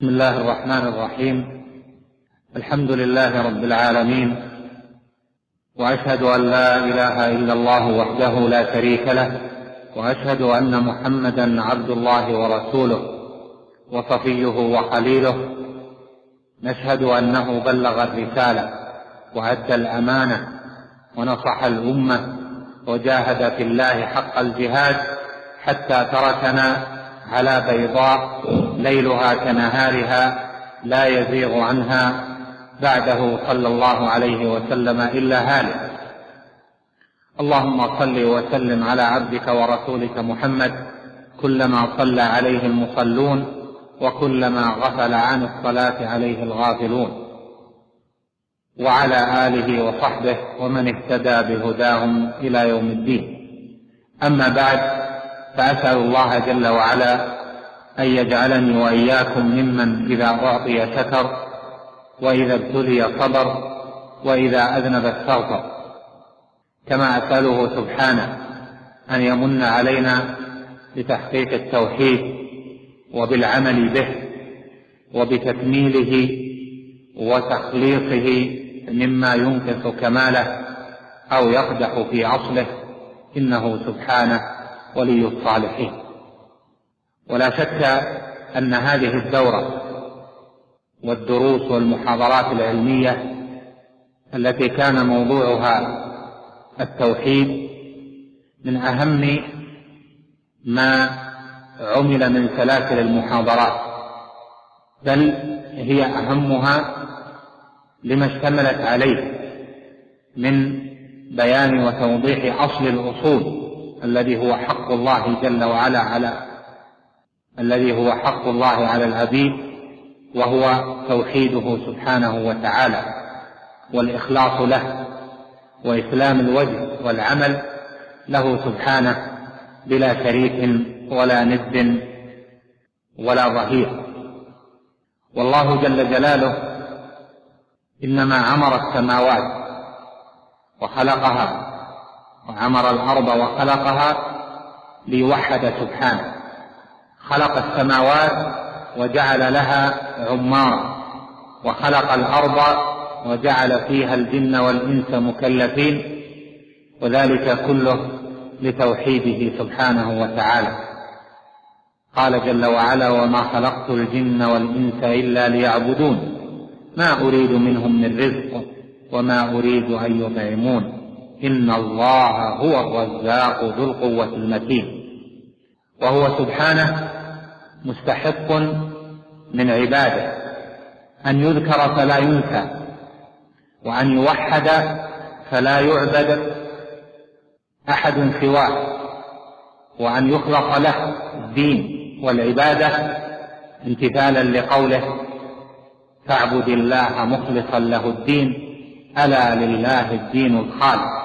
بسم الله الرحمن الرحيم. الحمد لله رب العالمين، وأشهد أن لا إله إلا الله وحده لا شريك له، وأشهد أن محمدا عبد الله ورسوله وصفيه وخليله. نشهد أنه بلغ الرسالة وأدى الأمانة ونصح الأمة وجاهد في الله حق الجهاد حتى تركنا على بيضاء ليلها كنهارها لا يزيغ عنها بعده صلى الله عليه وسلم إلا هالك. اللهم صل وسلم على عبدك ورسولك محمد كلما صلى عليه المصلون وكلما غفل عن الصلاة عليه الغافلون، وعلى آله وصحبه ومن اهتدى بهداهم إلى يوم الدين. أما بعد، فأسأل الله جل وعلا أن يجعلني وإياكم ممن إذا أعطي شكر، وإذا ابتلي صبر، وإذا أذنب استغفر. كما أسأله سبحانه أن يمن علينا بتحقيق التوحيد وبالعمل به وبتكميله وتخليصه مما ينقص كماله أو يقدح في أصله، إنه سبحانه ولي الصالحين. ولا شك أن هذه الدورة والدروس والمحاضرات العلمية التي كان موضوعها التوحيد من أهم ما عمل من سلاسل المحاضرات، بل هي أهمها لما اشتملت عليه من بيان وتوضيح أصل الأصول الذي هو حق الله جل وعلا على العبيد، وهو توحيده سبحانه وتعالى والإخلاص له وإسلام الوجه والعمل له سبحانه بلا شريك ولا ند ولا ظهير. والله جل جلاله إنما عمر السماوات وخلقها وعمر الأرض وخلقها ليوحد سبحانه. خلق السماوات وجعل لها عمارا، وخلق الأرض وجعل فيها الجن والإنس مكلفين، وذلك كله لتوحيده سبحانه وتعالى. قال جل وعلا: وما خلقت الجن والإنس إلا ليعبدون ما أريد منهم من رزق وما أريد أن يطعمون إن الله هو الرزاق ذو القوة المتين. وهو سبحانه مستحق من عباده أن يذكر فلا ينسى، وأن يوحد فلا يعبد أحد سواه، وأن يخلص له الدين والعبادة امتثالا لقوله: فاعبد الله مخلصا له الدين ألا لله الدين الخالص.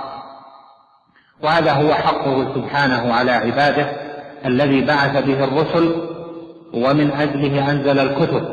وهذا هو حقه سبحانه على عباده الذي بعث به الرسل ومن أجله أنزل الكتب،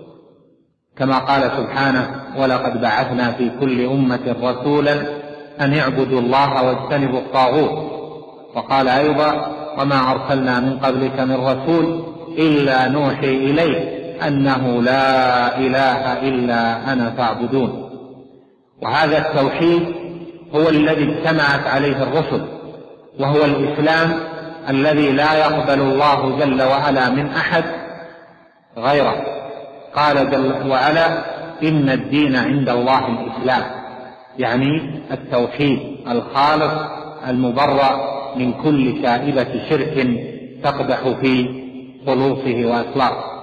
كما قال سبحانه: ولقد بعثنا في كل أمة رسولا أن اعبدوا الله واجتنبوا الطاغوت. وقال أيضا: وما أرسلنا من قبلك من رسول إلا نوحي إليه أنه لا إله إلا أنا فاعبدون. وهذا التوحيد هو الذي اجتمعت عليه الرسل، وهو الإسلام الذي لا يقبل الله جل وعلا من أحد غيره. قال جل وعلا: إن الدين عند الله الإسلام، يعني التوحيد الخالص المبرأ من كل شائبة شرك تقدح في خلوصه وإخلاصه.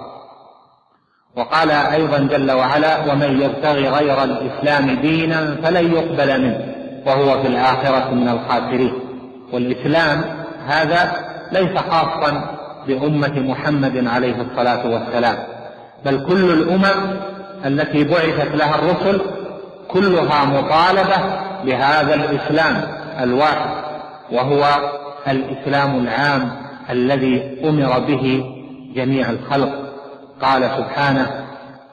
وقال أيضا جل وعلا: ومن يبتغي غير الإسلام دينا فلن يقبل منه وهو في الآخرة من الخاسرين. والإسلام هذا ليس خاصا بأمة محمد عليه الصلاة والسلام، بل كل الأمم التي بعثت لها الرسل كلها مطالبة بهذا الإسلام الواحد، وهو الإسلام العام الذي أمر به جميع الخلق. قال سبحانه: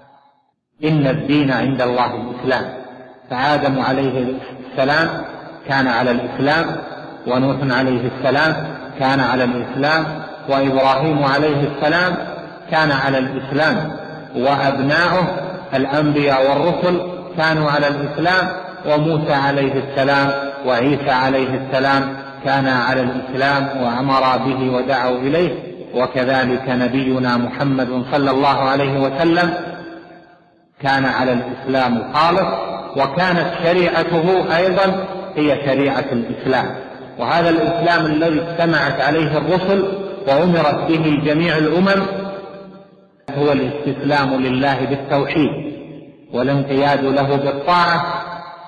إن الدين عند الله الإسلام. فآدم عليه السلام كان على الإسلام، ونوح عليه السلام كان على الإسلام، وإبراهيم عليه السلام كان على الإسلام، وأبناؤه الأنبياء والرسل كانوا على الإسلام، وموسى عليه السلام وعيسى عليه السلام كانا على الإسلام وأمر به ودعوا إليه، وكذلك نبينا محمد صلى الله عليه وسلم كان على الإسلام الخالص، وكانت شريعته أيضا هي شريعة الإسلام. وهذا الإسلام الذي اجتمعت عليه الرسل وأمرت به جميع الأمم هو الاستسلام لله بالتوحيد والانقياد له بالطاعة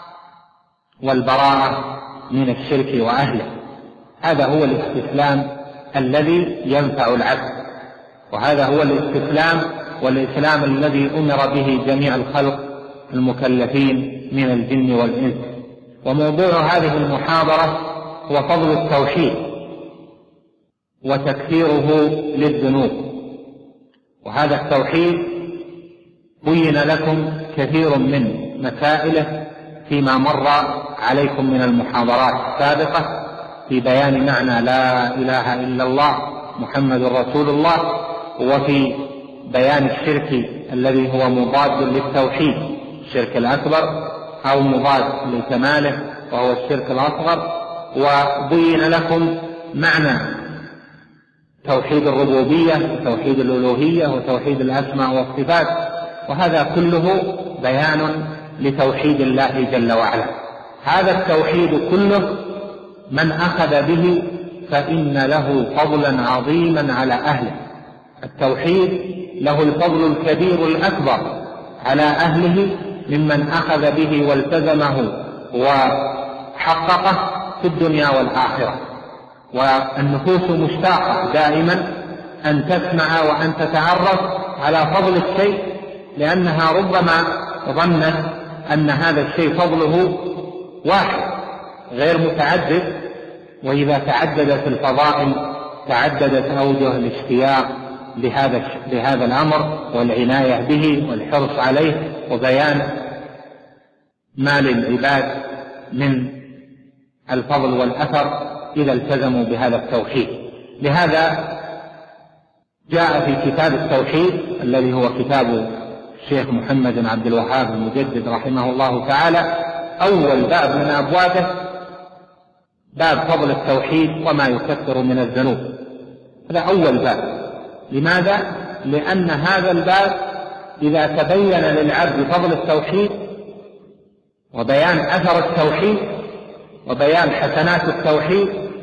والبراءة من الشرك وأهله. هذا هو الاستسلام الذي ينفع العبد، وهذا هو الاستسلام والإسلام الذي أمر به جميع الخلق المكلفين من الجن والإنس. وموضوع هذه المحاضرة هو فضل التوحيد وتكفيره للذنوب. وهذا التوحيد بين لكم كثير من مسائله فيما مر عليكم من المحاضرات السابقة في بيان معنى لا إله إلا الله محمد رسول الله، وفي بيان الشرك الذي هو مضاد للتوحيد، الشرك الأكبر أو مضاد لكماله وهو الشرك الأصغر. وبين لكم معنى توحيد الربوبية وتوحيد الألوهية وتوحيد الأسماء والصفات، وهذا كله بيان لتوحيد الله جل وعلا. هذا التوحيد كله من أخذ به فإن له فضلا عظيما على أهله. التوحيد له الفضل الكبير الأكبر على أهله ممن أخذ به والتزمه وحققه في الدنيا والآخرة. والنفوس مشتاقة دائما أن تسمع وأن تتعرف على فضل الشيء، لأنها ربما ظنت أن هذا الشيء فضله واحد غير متعدد، وإذا تعددت الفضائل تعددت أوجه الاشتياق لهذا الأمر والعناية به والحرص عليه وبيان ما للعباد من الفضل والأثر إذا التزموا بهذا التوحيد. لهذا جاء في كتاب التوحيد الذي هو كتاب الشيخ محمد بن عبد الوهاب المجدد رحمه الله تعالى، أول باب من أبوابه باب فضل التوحيد وما يكفر من الذنوب. هذا أول باب. لماذا؟ لأن هذا الباب إذا تبين للعبد فضل التوحيد وبيان أثر التوحيد وبيان حسنات التوحيد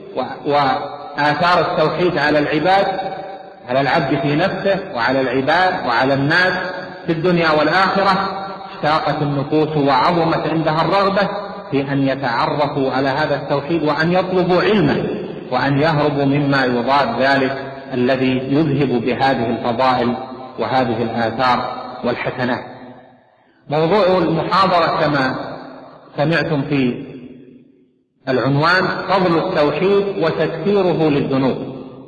وآثار التوحيد على العباد، على العبد في نفسه وعلى العباد وعلى الناس في الدنيا والآخرة، اشتاقت النفوس وعظمت عندها الرغبة في أن يتعرفوا على هذا التوحيد وأن يطلبوا علمه وأن يهربوا مما يضاد ذلك الذي يذهب بهذه الفضائل وهذه الآثار والحسنات. موضوع المحاضرة كما سمعتم في العنوان فضل التوحيد وتكفيره للذنوب.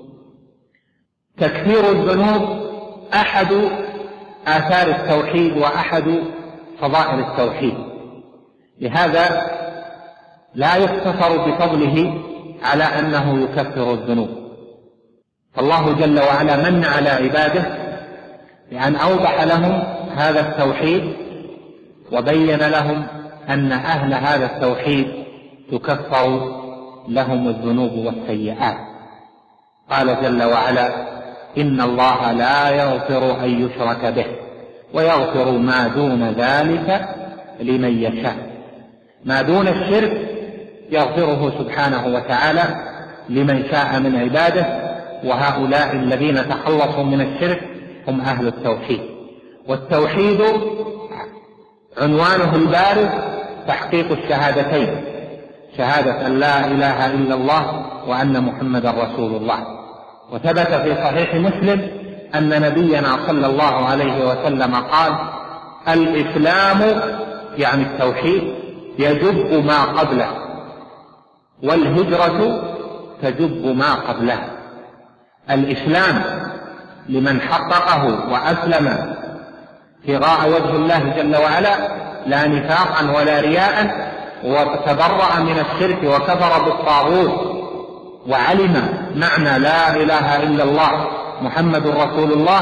تكفير الذنوب أحد آثار التوحيد وأحد فضائل التوحيد، لهذا لا يقتصر بفضله على أنه يكفر الذنوب. فالله جل وعلا من على عباده بأن أوضح لهم هذا التوحيد وبين لهم أن أهل هذا التوحيد تكفر لهم الذنوب والسيئات. قال جل وعلا: إن الله لا يغفر أن يشرك به ويغفر ما دون ذلك لمن يشاء. ما دون الشرك يغفره سبحانه وتعالى لمن شاء من عباده، وهؤلاء الذين تخلصوا من الشرك هم أهل التوحيد. والتوحيد عنوانه البارز تحقيق الشهادتين، شهادة أن لا إله إلا الله وأن محمدا رسول الله. وثبت في صحيح مسلم أن نبينا صلى الله عليه وسلم قال: الإسلام يعني التوحيد يجب ما قبله، والهجرة تجب ما قبله. الإسلام لمن حققه وأسلم ابتغاء وجه الله جل وعلا لا نفاقا ولا رياء، وتبرأ من الشرك وكفر بالطاغوت وعلم معنى لا إله إلا الله محمد رسول الله،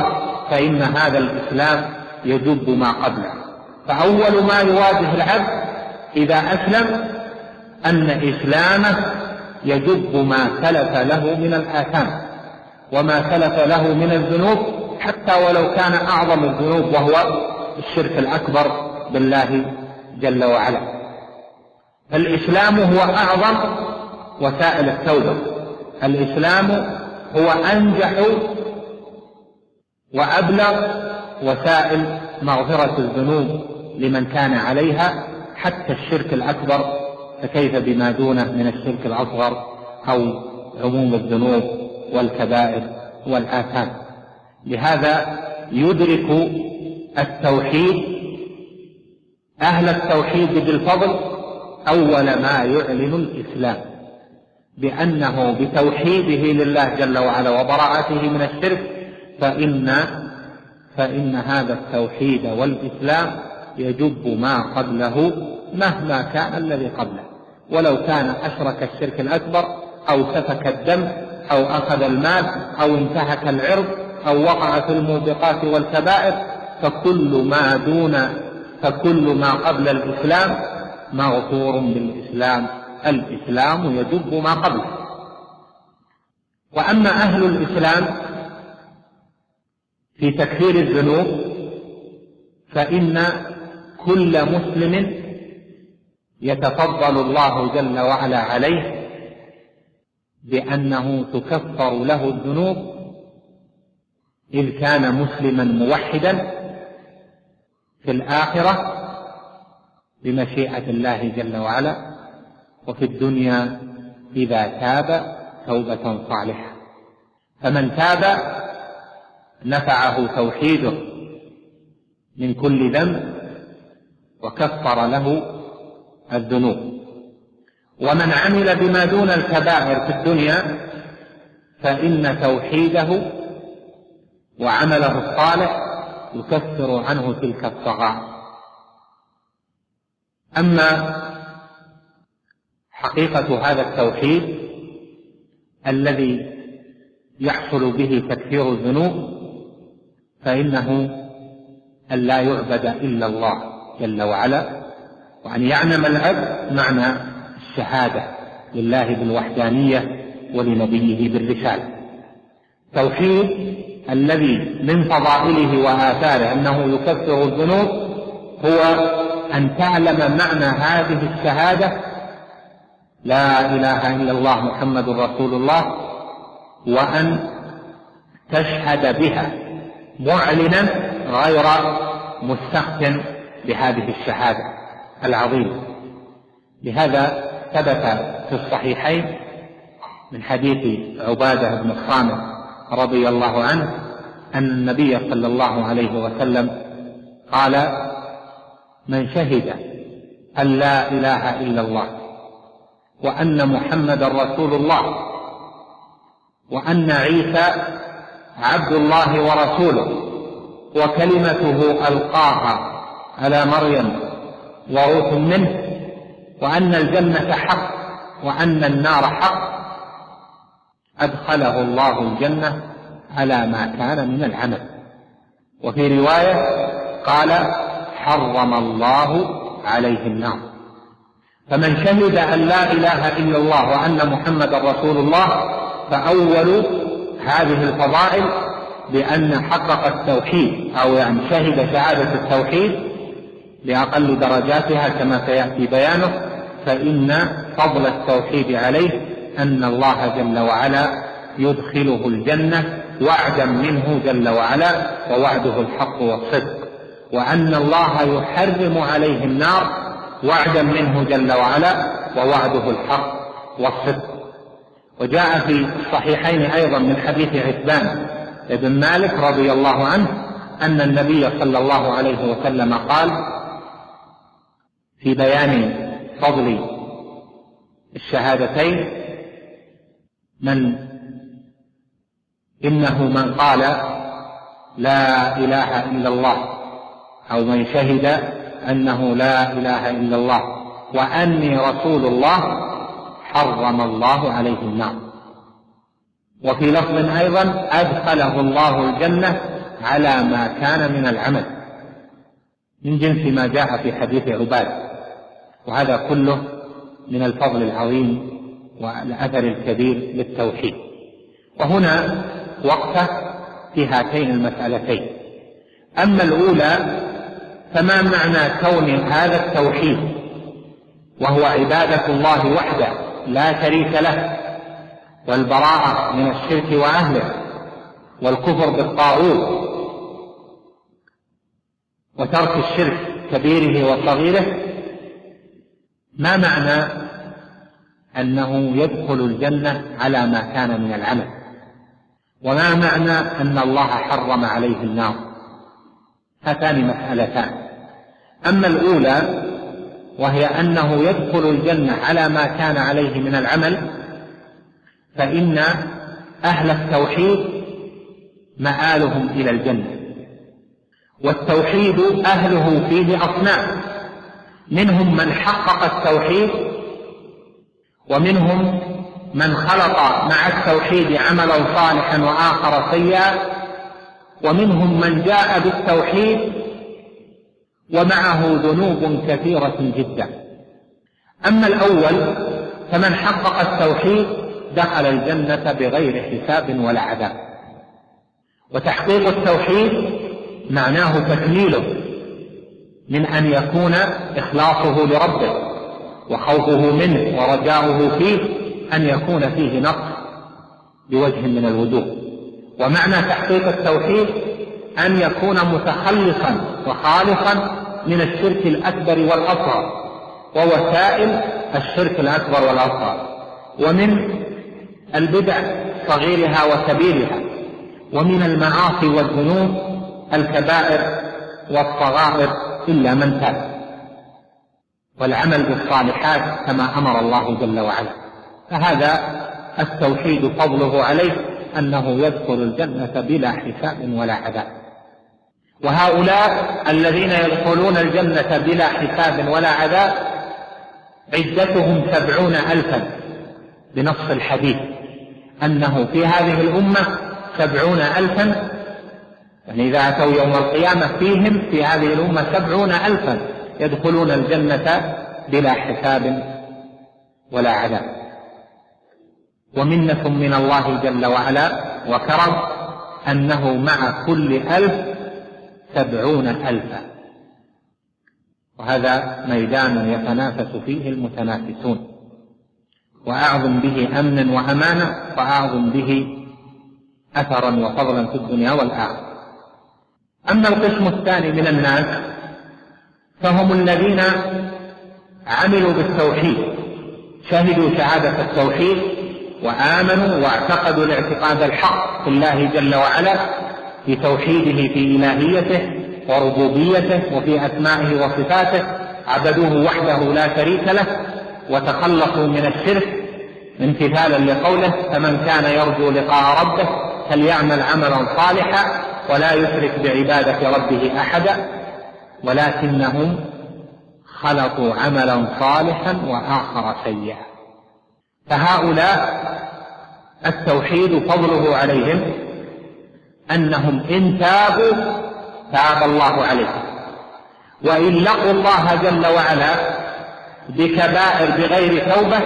فإن هذا الإسلام يجب ما قبله. فأول ما يواجه العبد إذا أسلم أن إسلامه يجب ما سلف له من الآثام وما سلف له من الذنوب، حتى ولو كان أعظم الذنوب وهو الشرك الأكبر بالله جل وعلا. الإسلام هو أعظم وسائل التوبة، الإسلام هو أنجح وأبلغ وسائل مغفرة الذنوب لمن كان عليها، حتى الشرك الأكبر، فكيف بما دونه من الشرك الأصغر أو عموم الذنوب والكبائر والآثام. لهذا يدرك التوحيد أهل التوحيد بالفضل أول ما يعلن الإسلام، بأنه بتوحيده لله جل وعلا وبراءته من الشرك فإن هذا التوحيد والإسلام يجب ما قبله مهما كان الذي قبله، ولو كان أشرك الشرك الأكبر أو سفك الدم أو أخذ المال أو انتهك العرض أو وقع في الموبقات والكبائر، فكل ما قبل الإسلام مغفور بالإسلام. الإسلام يجب ما قبله. وأما أهل الإسلام في تكفير الذنوب فإن كل مسلم يتفضل الله جل وعلا عليه بأنه تكفر له الذنوب إذ كان مسلما موحدا في الآخرة بمشيئة الله جل وعلا، وفي الدنيا إذا تاب توبة صالحة. فمن تاب نفعه توحيده من كل ذنب وكفر له الذنوب. ومن عمل بما دون الكبائر في الدنيا فإن توحيده وعمله الصالح يكفر عنه تلك الصغائر. أما حقيقة هذا التوحيد الذي يحصل به تكفير الذنوب فإنه أن لا يعبد إلا الله جل وعلا، وأن يعلم العبد معنى الشهادة لله بالوحدانية ولنبيه بالرسالة. توحيد الذي من فضائله وآثاره أنه يكفر الذنوب هو أن تعلم معنى هذه الشهادة لا إله إلا الله محمد رسول الله، وأن تشهد بها معلنا غير مستخف بهذه الشهادة العظيمة. لهذا ثبت في الصحيحين من حديث عبادة بن الصامت رضي الله عنه أن النبي صلى الله عليه وسلم قال: من شهد أن لا إله إلا الله وأن محمدا رسول الله وأن عيسى عبد الله ورسوله وكلمته ألقاها على مريم وروح منه وأن الجنة حق وأن النار حق أدخله الله الجنة على ما كان من العمل. وفي رواية قال: حرم الله عليه النار. فمن شهد أن لا إله إلا الله وأن محمدا رسول الله فأول هذه الفضائل بأن حقق التوحيد، أو يعني شهد شهادة التوحيد بأقل درجاتها كما سيأتي بيانه، فإن فضل التوحيد عليه أن الله جل وعلا يدخله الجنة وعدا منه جل وعلا، ووعده الحق والصدق، وأن الله يحرم عليه النار وعدا منه جل وعلا، ووعده الحق والصدق. وجاء في الصحيحين أيضا من حديث عتبان بن مالك رضي الله عنه أن النبي صلى الله عليه وسلم قال في بيان فضل الشهادتين: إنه من قال لا إله إلا الله، أو من شهد أنه لا إله إلا الله وأني رسول الله، حرم الله عليه النار. وفي لفظ أيضا: أدخله الله الجنة على ما كان من العمل من جنس ما جاء في حديث عباد. وهذا كله من الفضل العظيم والأثر الكبير للتوحيد. وهنا وقفة في هاتين المسألتين. أما الأولى فما معنى كون هذا التوحيد وهو عبادة الله وحده لا شريك له، والبراءة من الشرك وأهله، والكفر بالطاغوت، وترك الشرك كبيره وصغيره، ما معنى أنه يدخل الجنة على ما كان من العمل؟ وما معنى أن الله حرم عليه النار؟ هاتان مسألتان. أما الأولى وهي أنه يدخل الجنة على ما كان عليه من العمل، فإن أهل التوحيد مآلهم إلى الجنة، والتوحيد أهله فيه أصناف، منهم من حقق التوحيد، ومنهم من خلط مع التوحيد عملا صالحا وآخر سيئا، ومنهم من جاء بالتوحيد ومعه ذنوب كثيرة جدا. أما الأول فمن حقق التوحيد دخل الجنة بغير حساب ولا عذاب. وتحقيق التوحيد معناه تكميله من أن يكون إخلاصه لربه وخوفه منه ورجاؤه فيه أن يكون فيه نقص بوجه من الوجوه. ومعنى تحقيق التوحيد أن يكون متخلصا وخالصا من الشرك الأكبر والأصغر ووسائل الشرك الأكبر والأصغر، ومن البدع صغيرها وكبيرها، ومن المعاصي والذنوب الكبائر والصغائر إلا من تاب، والعمل بالصالحات كما أمر الله جل وعلا. فهذا التوحيد فضله عليه أنه يدخل الجنة بلا حساب ولا عذاب. وهؤلاء الذين يدخلون الجنة بلا حساب ولا عذاب عدتهم 70,000 بنص الحديث، أنه في هذه الأمة 70,000، يعني إذا أتوا يوم القيامة فيهم في هذه الأمة 70,000 يدخلون الجنة بلا حساب ولا عذاب. ومنة من الله جل وعلا وكرم أنه مع كل 1000 70,000، وهذا ميدان يتنافس فيه المتنافسون، وأعظم به أمنا وأمانا، وأعظم به أثرا وفضلا في الدنيا والآخرة. أما القسم الثاني من الناس فهم الذين عملوا بالتوحيد، شهدوا شهادة التوحيد وآمنوا واعتقدوا الاعتقاد الحق في الله جل وعلا، في توحيده في إلهيته وربوبيته وفي أسمائه وصفاته، عبدوه وحده لا شريك له، وتخلصوا من الشرك امتثالا لقوله: فمن كان يرجو لقاء ربه فليعمل عملا صالحا ولا يشرك بعبادة ربه أحدا. ولكنهم خلطوا عملا صالحا وآخر سيئا. فهؤلاء التوحيد فضله عليهم أنهم إن تابوا تاب الله عليهم، وإن لقوا الله جل وعلا بكبائر بغير توبة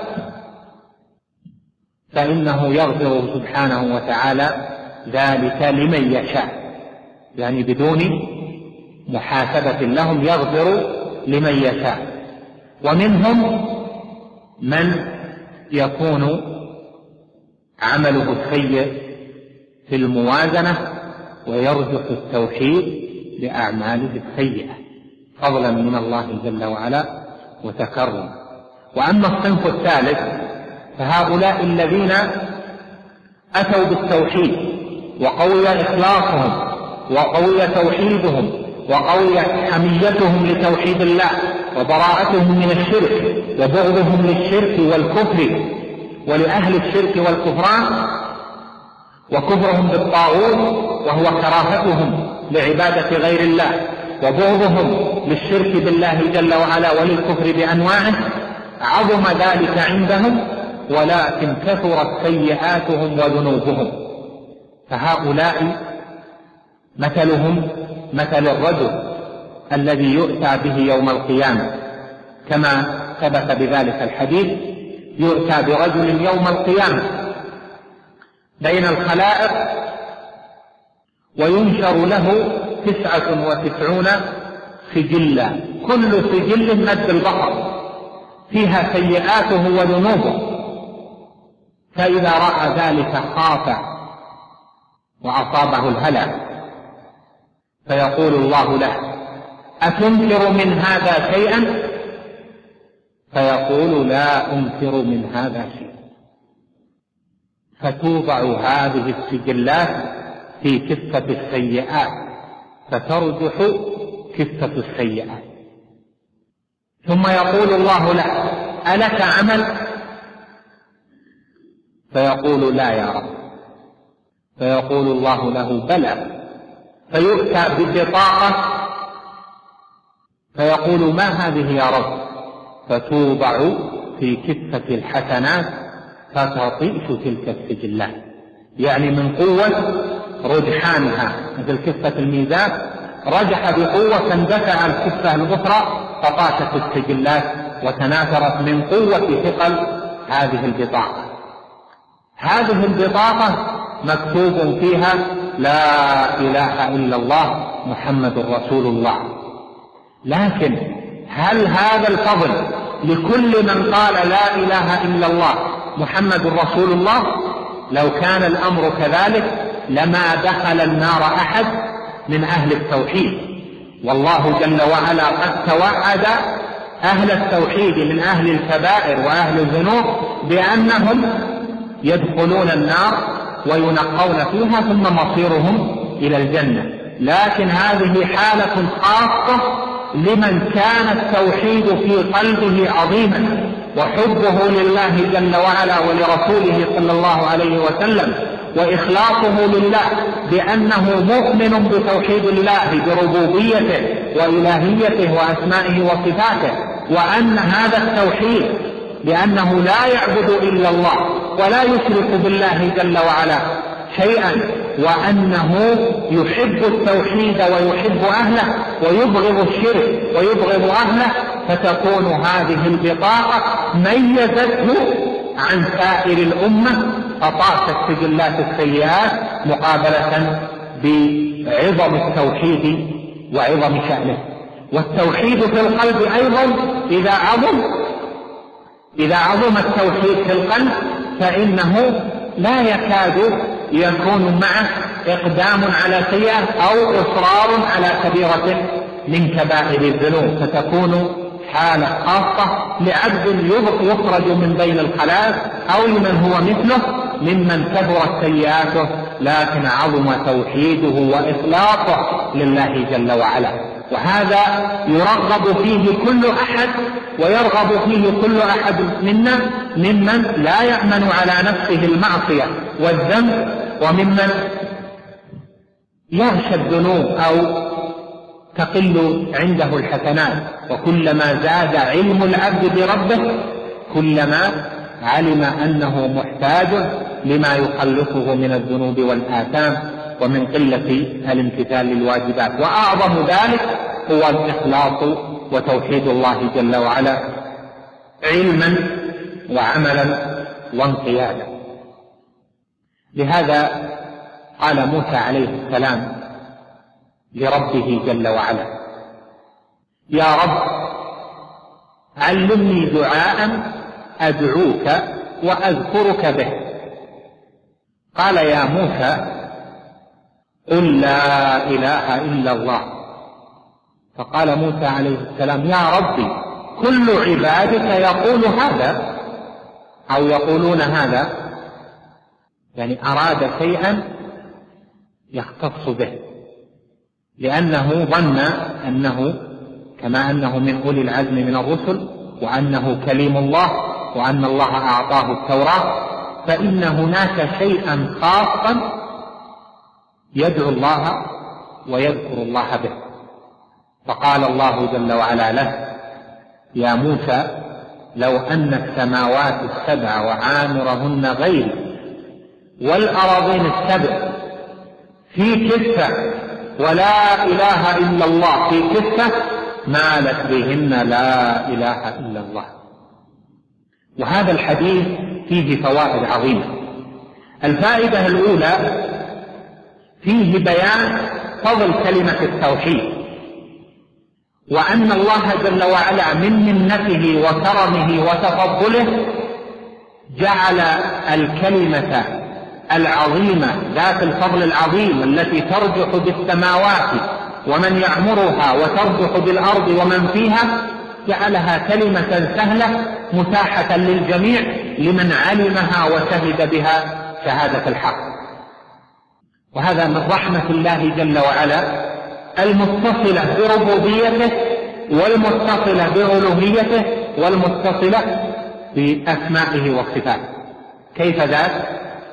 فإنه يغفر سبحانه وتعالى ذلك لمن يشاء، يعني بدون محاسبة لهم يغفر لمن يشاء. ومنهم من يكون عمله السيء في الموازنة ويرجح التوحيد بأعماله السيئة فضلا من الله جل وعلا وتكرما. وأما الصنف الثالث فهؤلاء الذين أتوا بالتوحيد وقوي إخلاصهم وقوي توحيدهم وقوي حميتهم لتوحيد الله وبراءتهم من الشرك وبغضهم للشرك والكفر ولأهل الشرك والكفران وكفرهم بالطاغوت وهو كراهتهم لعبادة غير الله وبغضهم للشرك بالله جل وعلا وللكفر بأنواعه، عظم ذلك عندهم ولكن كثرت سيئاتهم وذنوبهم. فهؤلاء مثلهم مثل الرجل الذي يؤتى به يوم القيامة، كما ثبت بذلك الحديث: يؤتى برجل يوم القيامة بين الخلائق وينشر له 99 سجلا، كل سجل مد البصر، فيها سيئاته وذنوبه. فإذا رأى ذلك خاف وأصابه الهلع، فيقول الله له: أتنكر من هذا شيئا؟ فيقول: لا أنكر من هذا شيئا. فتوضع هذه السجلات في كفة السيئات، فترجح كفة السيئات. ثم يقول الله له: ألك عمل؟ فيقول: لا يا رب. فيقول الله له: بلى. فيؤتى ببطاقة فيقول: ما هذه يا رب؟ فتوضع في كفة الحسنات فتطيش تلك السجلات، يعني من قوة رجحانها، مثل كفة الميزان رجح بقوة فاندفع الكفة الأخرى فطاشت السجلات وتناثرت من قوة ثقل هذه البطاقة. هذه البطاقة مكتوب فيها: لا إله إلا الله محمد رسول الله. لكن هل هذا الفضل لكل من قال لا إله إلا الله محمد رسول الله؟ لو كان الأمر كذلك لما دخل النار أحد من أهل التوحيد، والله جل وعلا قد توعد أهل التوحيد من أهل الكبائر وأهل الذنوب بأنهم يدخلون النار وينقون فيها ثم مصيرهم إلى الجنة. لكن هذه حالة خاصة لمن كان التوحيد في قلبه عظيما وحبه لله جل وعلا ولرسوله صلى الله عليه وسلم وإخلاصه لله بأنه مؤمن بتوحيد الله بربوبيته وإلهيته وأسمائه وصفاته، وأن هذا التوحيد بأنه لا يعبد إلا الله ولا يشرك بالله جل وعلا شيئا، وأنه يحب التوحيد ويحب أهله ويبغض الشرك ويبغض أهله، فتكون هذه البطاقة ميزته عن سائر الأمة فطاشت سجلات السيئات مقابلة بعظم التوحيد وعظم شأنه. والتوحيد في القلب أيضا إذا عظم التوحيد في القلب فإنه لا يكاد يكون معه إقدام على سيئة أو إصرار على كبيرة من كبائر الذنوب، فتكون حالة خاصة لعبد يخرج من بين الخلائق أو لمن هو مثله ممن كثرت سيئاته لكن عظم توحيده وإخلاصه لله جل وعلا. وهذا يرغب فيه كل أحد ويرغب فيه كل أحد منا ممن لا يأمن على نفسه المعصية والذنب، وممن يغشى الذنوب أو تقل عنده الحسنات. وكلما زاد علم العبد بربه كلما علم أنه محتاج لما يخلصه من الذنوب والآثام ومن قلة الامتثال للواجبات. وأعظم ذلك هو الإخلاص وتوحيد الله جل وعلا علما وعملا وانقيادا. لهذا قال موسى عليه السلام لربه جل وعلا: يا رب علمني دعاء أدعوك وأذكرك به. قال: يا موسى قل لا إله إلا الله. فقال موسى عليه السلام: يا ربي كل عبادك يقول هذا أو يقولون هذا، يعني أراد شيئا يختص به، لأنه ظن أنه كما أنه من أولي العزم من الرسل وأنه كليم الله وأن الله أعطاه التوراة، فإن هناك شيئا خاصا يدعو الله ويذكر الله به. فقال الله جل وعلا له: يا موسى لو أن السماوات السبع وعامرهن غيري والأراضين السبع في كفة ولا إله إلا الله في كفة مالت بهن لا إله إلا الله. وهذا الحديث فيه فوائد عظيمة. الفائدة الأولى فيه بيان فضل كلمة التوحيد، وأن الله جل وعلا من منته وكرمه وتفضله جعل الكلمة العظيمة ذات الفضل العظيم التي ترجح بالسماوات ومن يعمرها وترجح بالأرض ومن فيها، جعلها كلمة سهلة متاحة للجميع لمن علمها وشهد بها شهادة الحق. وهذا من رحمة الله جل وعلا المتصلة بربوبيته والمتصلة بألوهيته والمتصلة بأسمائه وصفاته. كيف ذلك؟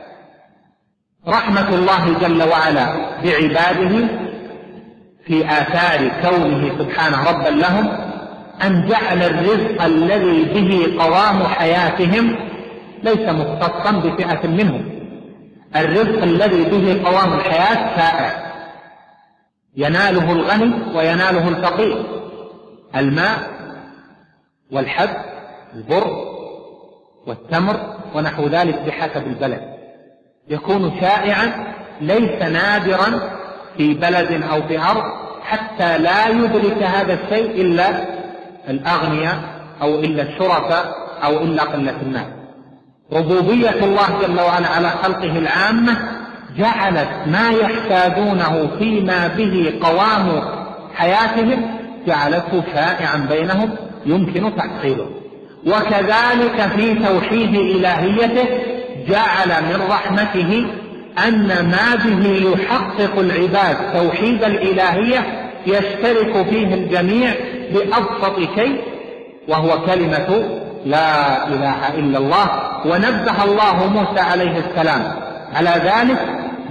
رحمة الله جل وعلا بعباده في آثار كونه سبحانه ربا لهم أن جعل الرزق الذي به قوام حياتهم ليس مختصا بفئة منهم. الرزق الذي به قوام الحياة سائع، يناله الغني ويناله الفقير. الماء والحب، البر والتمر ونحو ذلك بحسب البلد، يكون شائعا ليس نادرا في بلد أو في أرض، حتى لا يدرك هذا الشيء إلا الأغنياء أو إلا الشرفاء أو إلا قلة الناس. ربوبية الله جل وعلا على خلقه العامة جعلت ما يحتاجونه فيما به قوام حياتهم جعلته شائعا بينهم يمكن تحصيله. وكذلك في توحيد إلهيته جعل من رحمته أن ما به يحقق العباد توحيد الإلهية يشترك فيه الجميع بأبسط شيء، وهو كلمة لا إله إلا الله. ونبه الله موسى عليه السلام على ذلك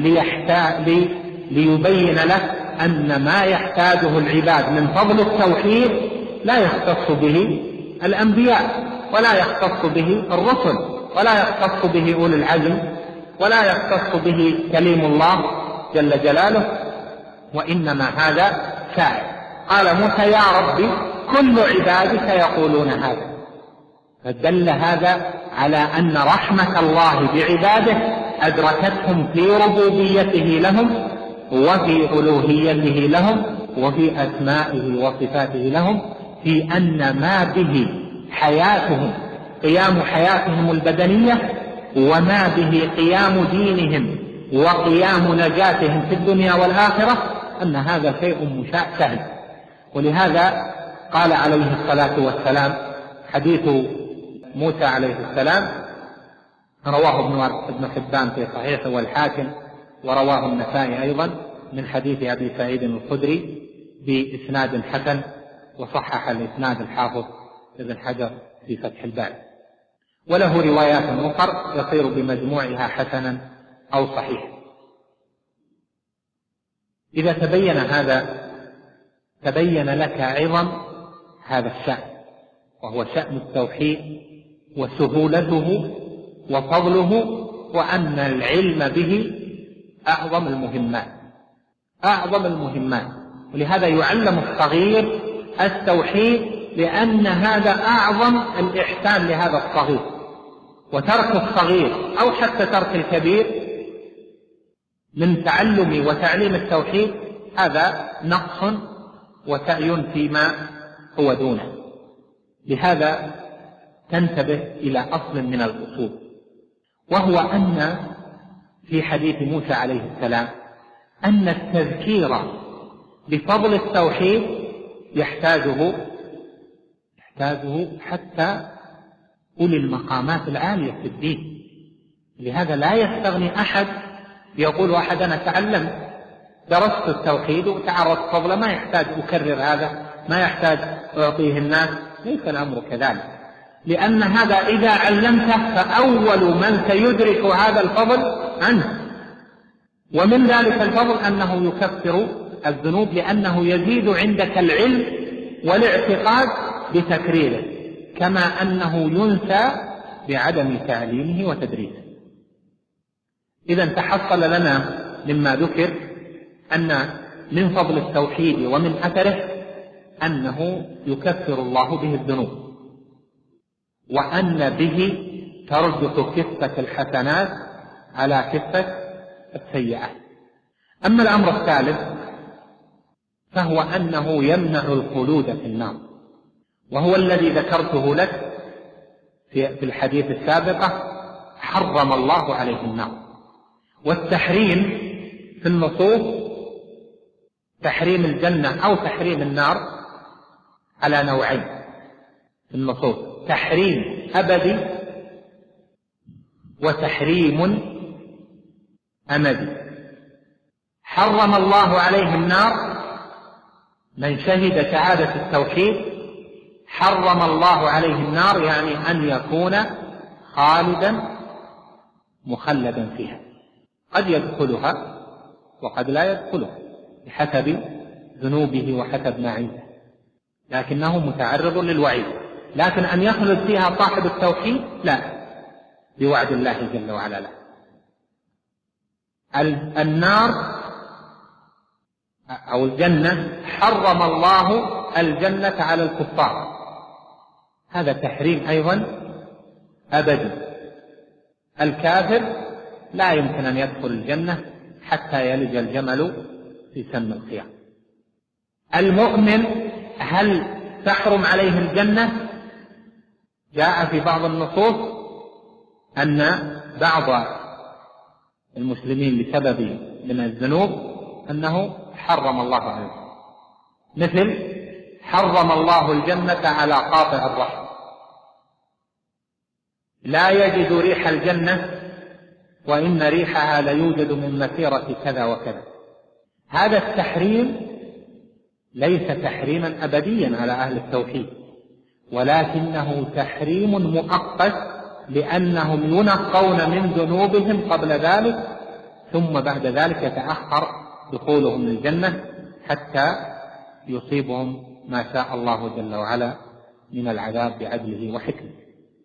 ليبين له أن ما يحتاجه العباد من فضل التوحيد لا يختص به الأنبياء، ولا يختص به الرسل، ولا يختص به أولي العزم، ولا يختص به كليم الله جل جلاله، وإنما هذا شائع. قال موسى يا ربي كل عبادك يقولون هذا. فدل هذا على أن رحمة الله بعباده أدركتهم في ربوبيته لهم وفي ألوهيته لهم وفي أسمائه وصفاته لهم، في أن ما به حياتهم قيام حياتهم البدنية وما به قيام دينهم وقيام نجاتهم في الدنيا والآخرة أن هذا شيء سهل. ولهذا قال عليه الصلاة والسلام حديث موسى عليه السلام رواه ابن حبان في صحيحه والحاكم، ورواه النسائي أيضا من حديث أبي سعيد الخدري بإسناد حسن، وصحح الإسناد الحافظ ابن حجر في فتح الباري، وله روايات أخرى يصير بمجموعها حسنا أو صحيحا. إذا تبين هذا تبين لك عظم هذا الشأن، وهو شأن التوحيد وسهولته وفضله، وأن العلم به أعظم المهمات. ولهذا يعلم الصغير التوحيد، لأن هذا أعظم الإحسان لهذا الصغير. وترك الصغير أو حتى ترك الكبير من تعلم وتعليم التوحيد هذا نقص وسعي فيما هو دونه. لهذا تنتبه إلى أصل من الأصول، وهو أن في حديث موسى عليه السلام أن التذكير بفضل التوحيد يحتاجه حتى أولي المقامات العالية في الدين. لهذا لا يستغني أحد يقول أحد أنا تعلمت درست التوحيد وتعرضت فضله، ما يحتاج أكرر هذا، ما يحتاج أعطيه الناس. ليس الأمر كذلك، لأن هذا إذا علمته فأول من سيدرك هذا الفضل أنت. ومن ذلك الفضل أنه يكفر الذنوب، لأنه يزيد عندك العلم والاعتقاد بتكريره، كما أنه ينسى بعدم تعليمه وتدريسه. إذا تحصل لنا مما ذكر أن من فضل التوحيد ومن أثره أنه يكفر الله به الذنوب، وأن به ترجح كفة الحسنات على كفة السيئات. أما الأمر الثالث فهو أنه يمنع الخلود في النار، وهو الذي ذكرته لك في الحديث السابقة، حرم الله عليه النار. والتحريم في النصوص تحريم الجنة أو تحريم النار على نوعين في النصوص: تحريم أبدي وتحريم أمدي. حرم الله عليه النار من شهد شهادة التوحيد، حرم الله عليه النار يعني أن يكون خالدا مخلدا فيها، قد يدخلها وقد لا يدخلها بحسب ذنوبه وحسب ما عنده، لكنه متعرض للوعيد. لكن أن يخلد فيها صاحب التوحيد لا، بوعد الله جل وعلا له. النار أو الجنة حرم الله الجنة على الكفار، هذا تحريم أيضا أبدي. الكافر لا يمكن أن يدخل الجنة حتى يلج الجمل في سم الخياط. المؤمن هل تحرم عليه الجنة؟ جاء في بعض النصوص أن بعض المسلمين بسبب من الذنوب أنه حرم الله عليه، مثل حرم الله الجنة على قاطع الرحم، لا يجد ريح الجنة وإن ريحها ليوجد من مسيرة كذا وكذا. هذا التحريم ليس تحريما أبديا على أهل التوحيد، ولكنه تحريم مؤقت، لأنهم ينقون من ذنوبهم قبل ذلك، ثم بعد ذلك يتأخر دخولهم للجنة حتى يصيبهم ما شاء الله جل وعلا من العذاب بعدله وحكمه.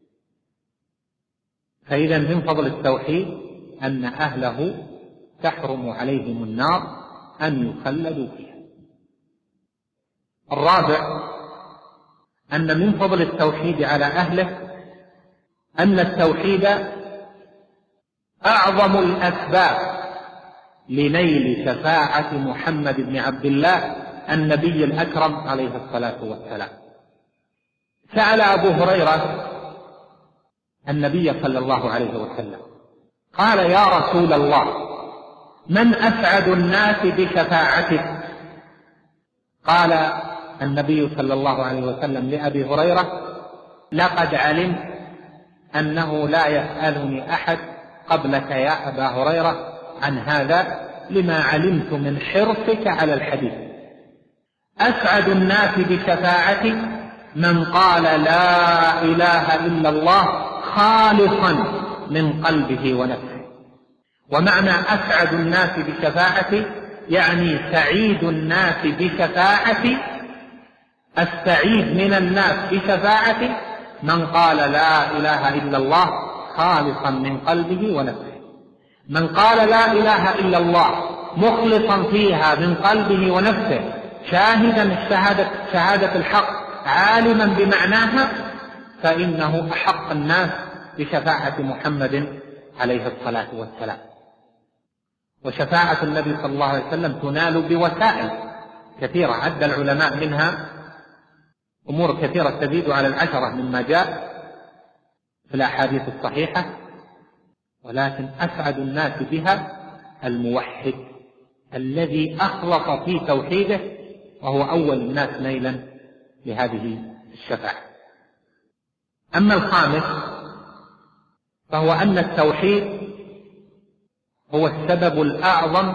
فإذا من فضل التوحيد أن أهله تحرم عليهم النار أن يخلدوا فيها. الرابع أن من فضل التوحيد على أهله أن التوحيد أعظم الأسباب لنيل شفاعة محمد بن عبد الله النبي الأكرم عليه الصلاة والسلام. سأل أبو هريرة النبي صلى الله عليه وسلم قال: يا رسول الله، من أسعد الناس بشفاعتك؟ قال النبي صلى الله عليه وسلم لأبي هريرة: لقد علمت أنه لا يسألني أحد قبلك يا أبا هريرة عن هذا، لما علمت من حرصك على الحديث. أسعد الناس بشفاعتي من قال لا إله إلا الله خالصا من قلبه ونفسه. ومعنى أسعد الناس بشفاعتي يعني سعيد الناس بشفاعتي، السعيد من الناس بشفاعتي من قال لا إله إلا الله خالصا من قلبه ونفسه. من قال لا إله إلا الله مخلصا فيها من قلبه ونفسه، شاهدا شهادة الحق، عالما بمعناها، فإنه أحق الناس بشفاعة محمد عليه الصلاة والسلام. وشفاعة النبي صلى الله عليه وسلم تنال بوسائل كثيرة، عد العلماء منها أمور كثيرة تزيد على 10 مما جاء في الأحاديث الصحيحة، ولكن أسعد الناس بها الموحد الذي أخلص في توحيده، وهو أول الناس نيلا لهذه الشفاعة. أما الخامس فهو أن التوحيد هو السبب الأعظم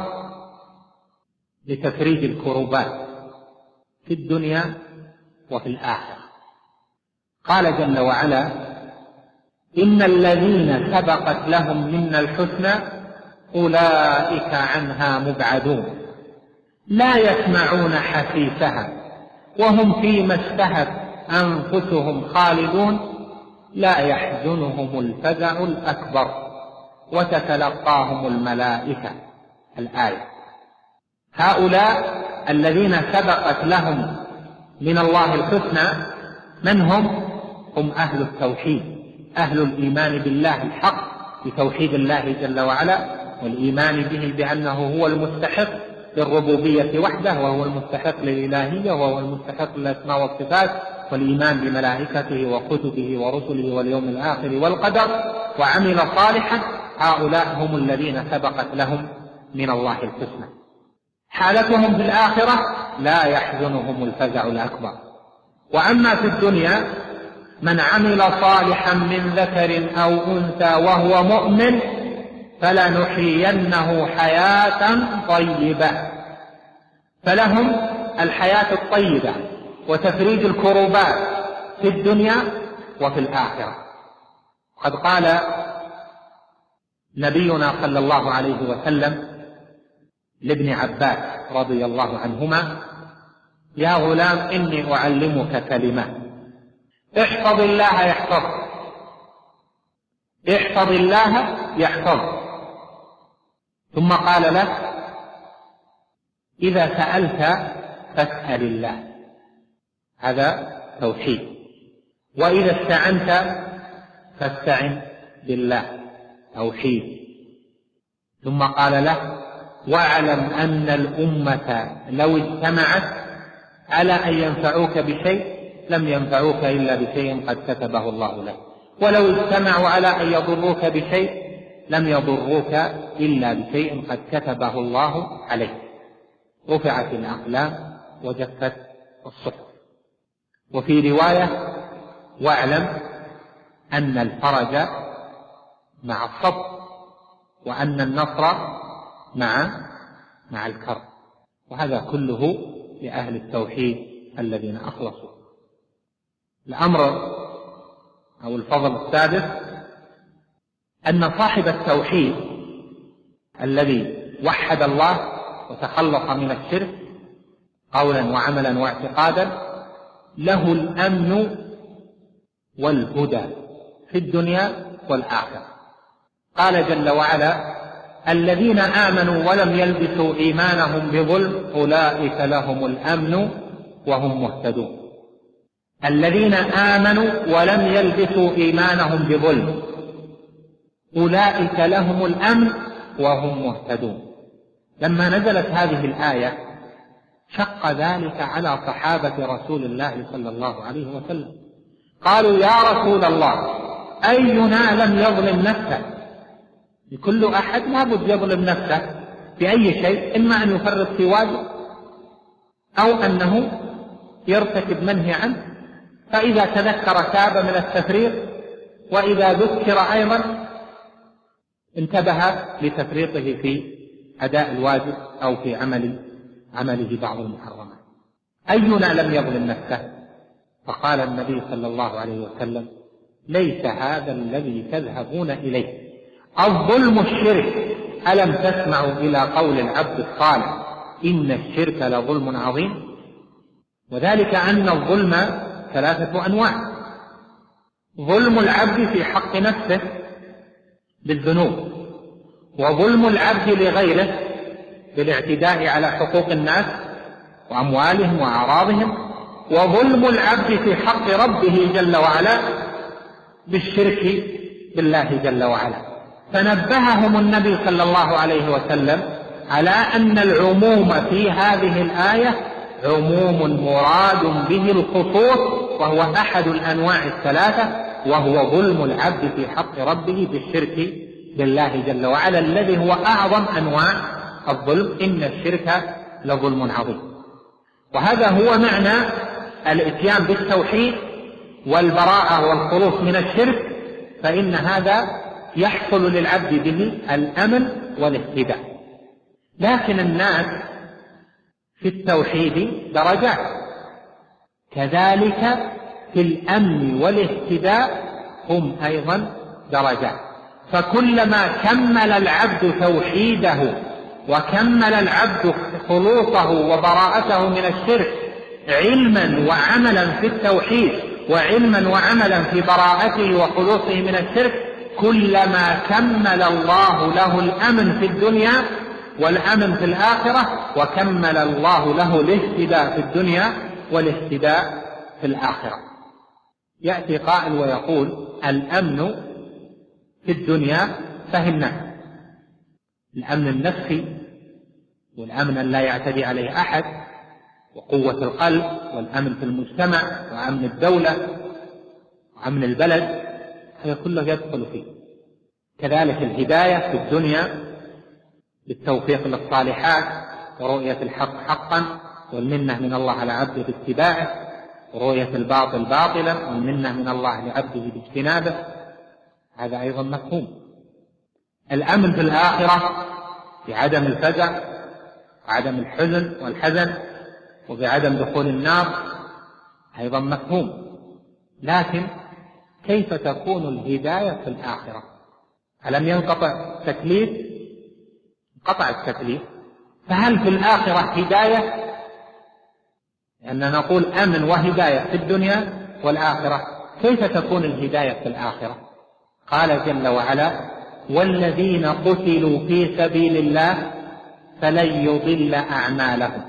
لتفريج الكروبات في الدنيا وفي الآخرة. قال جل وعلا: إن الذين سبقت لهم منا الحسنى أولئك عنها مبعدون لا يسمعون حسيسها وهم فيما اشتهت أنفسهم خالدون لا يحزنهم الفزع الأكبر وتتلقاهم الملائكة. الآية. هؤلاء الذين سبقت لهم من الله الحسنى من هم؟ هم أهل التوحيد، أهل الإيمان بالله الحق، بتوحيد الله جل وعلا، والإيمان به بأنه هو المستحق للربوبية وحده، وهو المستحق للإلهية، وهو المستحق للأسماء والصفات، والإيمان بملائكته وكتبه ورسله واليوم الآخر والقدر، وعمل صالحا. هؤلاء هم الذين سبقت لهم من الله الحسنى. حالتهم في الآخرة لا يحزنهم الفزع الأكبر. وأما في الدنيا من عمل صالحا من ذكر أو أنثى وهو مؤمن فلنحيينه حياة طيبة، فلهم الحياة الطيبة وتفريج الكروبات في الدنيا وفي الآخرة. قد قال نبينا صلى الله عليه وسلم لابن عباس رضي الله عنهما: يا غلام إني أعلمك كلمات، احفظ الله يحفظك، احفظ الله يحفظك. ثم قال له: إذا سألت فاسأل الله، هذا توحيد، وإذا استعنت فاستعن بالله، توحيد. ثم قال له: واعلم أن الأمة لو اجتمعت على أن ينفعوك بشيء لم ينفعوك إلا بشيء قد كتبه الله لك، ولو اجتمعوا على أن يضروك بشيء لم يضروك إلا بشيء قد كتبه الله عليك. رفعت الأقلام وجفت الصحف. وفي رواية: واعلم أن الفرج مع الصبر، وأن النصر مع الكرب. وهذا كله لأهل التوحيد الذين أخلصوا. الأمر أو الفضل السادس أن صاحب التوحيد الذي وحد الله وتخلص من الشرك قولا وعملا واعتقادا له الأمن والهدى في الدنيا والآخرة. قال جل وعلا: الذين آمنوا ولم يلبسوا إيمانهم بظلم أولئك لهم الأمن وهم مهتدون. الذين آمنوا ولم يلبسوا إيمانهم بظلم أولئك لهم الأمن وهم مهتدون. لما نزلت هذه الآية شق ذلك على صحابة رسول الله صلى الله عليه وسلم. قالوا: يا رسول الله، أينا لم يظلم نفسه؟ كل أحد لابد يظلم نفسه بأي شيء، إما أن يفرط في واجب أو أنه يرتكب منهي عنه، فإذا تذكر تاب من التفريط، وإذا ذكر أيضا انتبه لتفريطه في أداء الواجب أو في عمله بعض المحرمات. أينا لم يظلم نفسه؟ فقال النبي صلى الله عليه وسلم: ليس هذا الذي تذهبون إليه، الظلم الشرك. ألم تسمعوا إلى قول العبد الصالح: إن الشرك لظلم عظيم؟ وذلك أن الظلم 3 أنواع: ظلم العبد في حق نفسه بالذنوب، وظلم العبد لغيره بالاعتداء على حقوق الناس وأموالهم وأعراضهم، وظلم العبد في حق ربه جل وعلا بالشرك بالله جل وعلا. فنبههم النبي صلى الله عليه وسلم على أن العموم في هذه الآية عموم مراد به الخصوص، وهو أحد الأنواع 3، وهو ظلم العبد في حق ربه بالشرك بالله جل وعلا، الذي هو أعظم أنواع الظلم. إن الشرك لظلم عظيم. وهذا هو معنى الإتيان بالتوحيد والبراءة والخلوص من الشرك، فإن هذا يحصل للعبد به الأمن والاهتداء. لكن الناس في التوحيد درجات، كذلك في الأمن والاهتداء هم أيضا درجات. فكلما كمل العبد توحيده وكمل العبد خلوصه وبراءته من الشرك علما وعملا في التوحيد وعلما وعملا في براءته وخلوصه من الشرك، كلما كمل الله له الأمن في الدنيا والأمن في الآخرة، وكمل الله له الاهتداء في الدنيا والاهتداء في الآخرة. يأتي قائل ويقول الأمن في الدنيا فهمناه، الأمن النفسي والأمن أن لا يعتدي عليه أحد، وقوة القلب، والأمن في المجتمع، وأمن الدولة، وأمن البلد، هذا كله يدخل فيه. كذلك الهداية في الدنيا بالتوفيق للصالحات ورؤية الحق حقا والمنة من الله على عبده باتباعه، ورؤية الباطل باطلا والمنة من الله لعبده باجتنابه، هذا أيضا مفهوم. الأمن في الآخرة بعدم الفزع وعدم الحزن والحزن وبعدم دخول النار أيضا مفهوم. لكن كيف تكون الهداية في الآخرة؟ ألم ينقطع التكليف؟ انقطع التكليف، فهل في الآخرة هداية؟ لأننا نقول أمن وهداية في الدنيا والآخرة، كيف تكون الهداية في الآخرة؟ قال جل وعلا والذين قتلوا في سبيل الله فلن يضل أعمالهم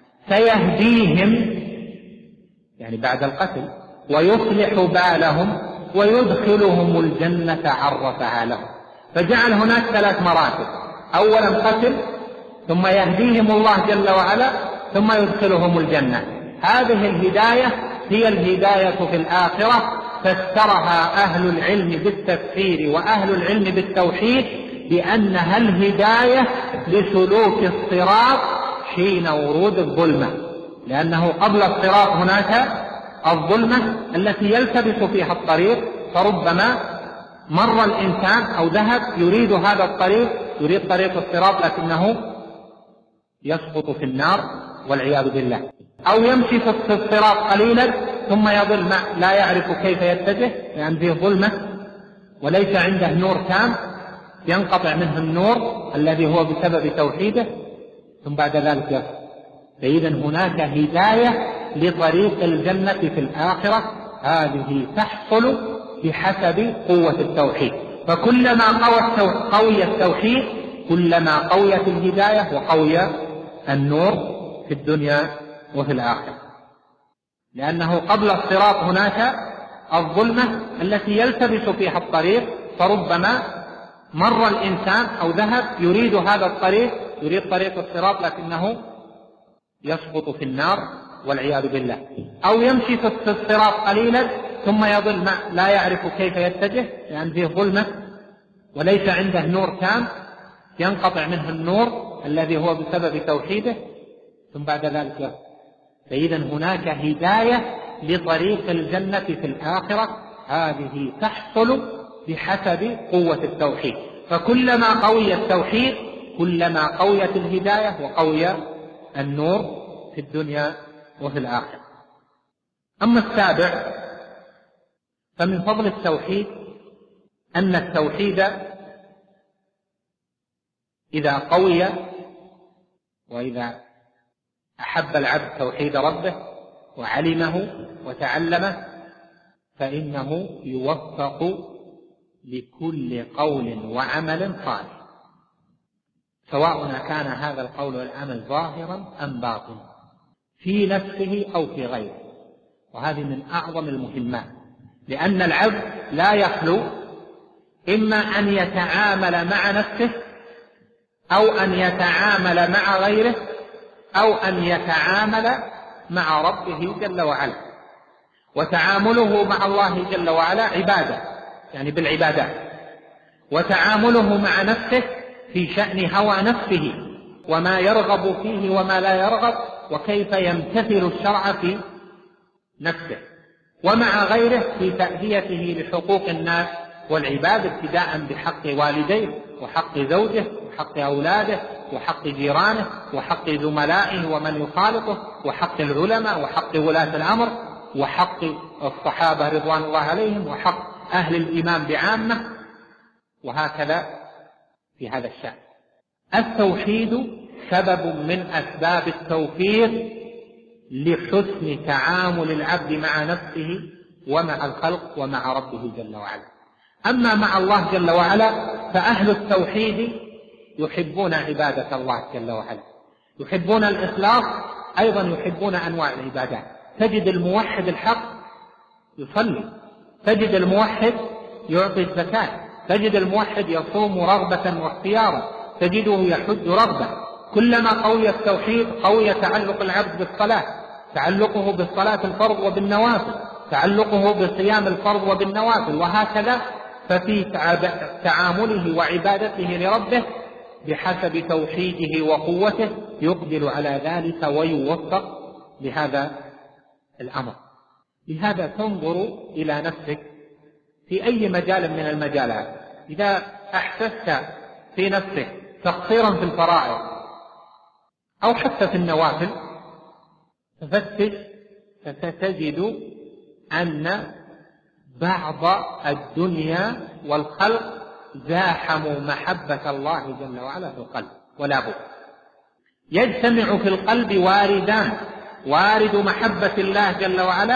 سيهديهم، يعني بعد القتل، ويصلح بالهم ويدخلهم الجنة عرفها لهم. فجعل هناك 3 مراتب: أولا قتل، ثم يهديهم الله جل وعلا، ثم يدخلهم الجنة. هذه الهداية هي الهداية في الآخرة، فسرها أهل العلم بالتفسير وأهل العلم بالتوحيد بأنها الهداية لسلوك الصراط حين ورود الظلمة، لأنه قبل الصراط هناك الظلمة التي يلتبس فيها الطريق، فربما مر الإنسان أو ذهب يريد هذا الطريق، يريد طريق الصراط، لكنه يسقط في النار والعياذ بالله، أو يمشي في الصراط قليلا ثم يضل لا يعرف كيف يتجه لأن فيه ظلمة وليس عنده نور تام، ينقطع منه النور الذي هو بسبب توحيده، ثم بعد ذلك يسقط. فإذا هناك هداية لطريق الجنة في الآخرة، هذه تحصل بحسب قوة التوحيد. فكلما قوي التوحيد كلما قويت الهداية وقوي النور في الدنيا وفي الآخرة، لأنه قبل الصراط هناك الظلمة التي يلتبس فيها الطريق، فربما مر الإنسان أو ذهب يريد هذا الطريق، يريد طريق الصراط، لكنه يسقط في النار والعياذ بالله، أو يمشي في الصراط قليلا ثم يضل لا يعرف كيف يتجه لأن فيه ظلمة وليس عنده نور تام، ينقطع منه النور الذي هو بسبب توحيده، ثم بعد ذلك يسقط. فإذا هناك هداية لطريق الجنة في الآخرة، هذه تحصل بحسب قوة التوحيد. فكلما قوي التوحيد كلما قويت الهداية وقوي النور في الدنيا وفي الآخرة. أما السابع، فمن فضل التوحيد أن التوحيد إذا قوي وإذا أحب العبد توحيد ربه وعلمه وتعلمه فإنه يوفق لكل قول وعمل صالح، سواء كان هذا القول والعمل ظاهرا أم باطنا في نفسه أو في غيره. وهذه من أعظم المهمات، لأن العبد لا يخلو إما أن يتعامل مع نفسه أو أن يتعامل مع غيره أو أن يتعامل مع ربه جل وعلا. وتعامله مع الله جل وعلا عبادة، يعني بالعبادات، وتعامله مع نفسه في شأن هوى نفسه وما يرغب فيه وما لا يرغب، وكيف يمتثل الشرع في نفسه، ومع غيره في تأديته لحقوق الناس والعباد، ابتداء بحق والديه وحق زوجه وحق أولاده وحق جيرانه وحق زملائه ومن يخالطه وحق العلماء وحق ولاة الأمر وحق الصحابة رضوان الله عليهم وحق أهل الإيمان بعامة، وهكذا في هذا الشأن. التوحيد سبب من أسباب التوفيق لحسن تعامل العبد مع نفسه ومع الخلق ومع ربه جل وعلا. أما مع الله جل وعلا فأهل التوحيد يحبون عبادة الله جل وعلا، يحبون الإخلاص، أيضا يحبون أنواع العبادات. تجد الموحد الحق يصلي، تجد الموحد يعطي الزكاة، تجد الموحد يصوم رغبة واختيارا، تجده يحج رغبة. كلما قوي التوحيد قوي تعلق العبد بالصلاة، تعلقه بالصلاة الفرض وبالنوافل، تعلقه بصيام الفرض وبالنوافل، وهكذا. ففي تعامله وعبادته لربه بحسب توحيده وقوته يقبل على ذلك ويوفق بهذا الأمر. لهذا تنظر إلى نفسك في أي مجال من المجالات، إذا أحسست في نفسك تقصيرا في الفرائض أو حتى في النوافل ففتش، فستجد أن بعض الدنيا والخلق زاحموا محبة الله جل وعلا في القلب، ولا بد يجتمع في القلب واردان: وارد محبة الله جل وعلا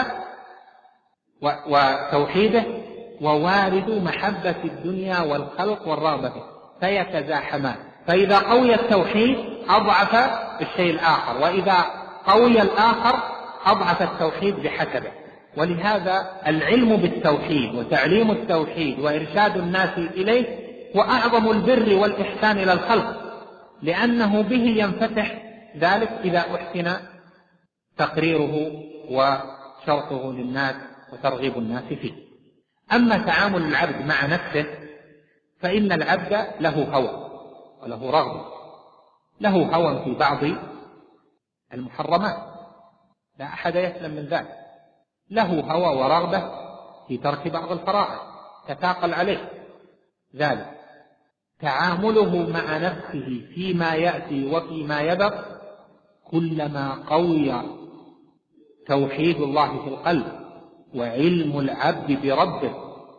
وتوحيده، ووارد محبة الدنيا والخلق والرغبة، فيتزاحمان. فإذا قوي التوحيد أضعف الشيء الآخر، وإذا قوي الآخر أضعف التوحيد بحسبه. ولهذا العلم بالتوحيد وتعليم التوحيد وإرشاد الناس إليه هو أعظم البر والإحسان إلى الخلق، لأنه به ينفتح ذلك إذا أحسن تقريره وشرحه للناس وترغيب الناس فيه. أما تعامل العبد مع نفسه فإن العبد له هوى وله رغبة، له هوى في بعض المحرمات، لا أحد يسلم من ذلك، له هوى ورغبة في ترك بعض الفرائض تثاقل عليه ذلك. تعامله مع نفسه فيما يأتي وفيما يبق كلما قوي توحيد الله في القلب وعلم العبد بربه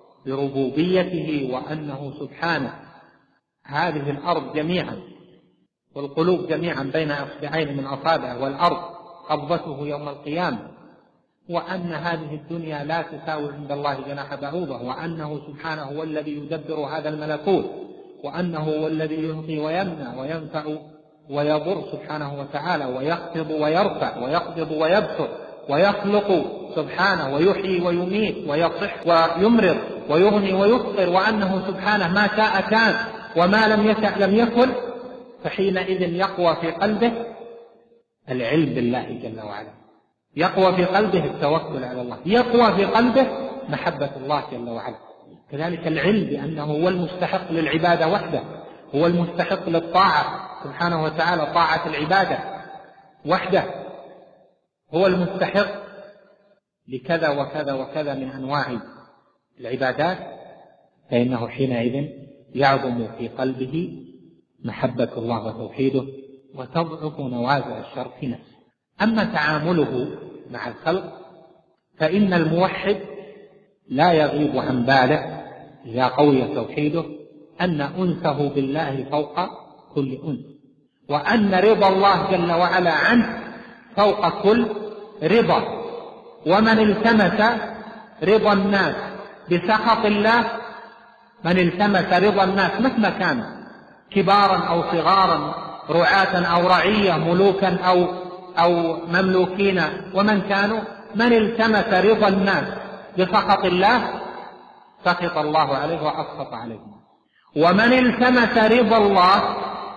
بربوبيته وأنه سبحانه هذه الأرض جميعا والقلوب جميعا بين أصبعين من أصابعه، والأرض قبضته يوم القيامة، وأن هذه الدنيا لا تساوي عند الله جناح بعوضة، وأنه سبحانه هو الذي يدبر هذا الملكوت، وأنه هو الذي يعطي ويمنع وينفع ويضر سبحانه وتعالى، ويخفض ويرفع ويقبض ويبسط ويخلق سبحانه ويحيي ويميت ويصح ويمرض ويغني ويفطر، وأنه سبحانه ما شاء كان وما لم يشأ لم يكن. فحينئذ يقوى في قلبه العلم بالله جل وعلا، يقوى في قلبه التوكل على الله، يقوى في قلبه محبة الله جل وعلا. كذلك العلم بأنه هو المستحق للعبادة وحده، هو المستحق للطاعة سبحانه وتعالى، طاعة العبادة وحده، هو المستحق لكذا وكذا وكذا من أنواع العبادات، فإنه حينئذ يعظم في قلبه محبة الله وتوحيده وتضعف نوازع الشر في نفسه. أما تعامله مع الخلق فإن الموحد لا يغيب عن باله إذا قوي توحيده أن أنسه بالله فوق كل أنس، وأن رضا الله جل وعلا عنه فوق كل رضا. ومن التمس رضا الناس بسخط الله، من التمس رضا الناس مهما كانوا كبارا أو صغارا، رعاة أو رعية، ملوكا أو مملوكين ومن كانوا، من التمس رضا الناس بسخط الله سخط الله عليه وأسخط عليه. ومن التمس رضا الله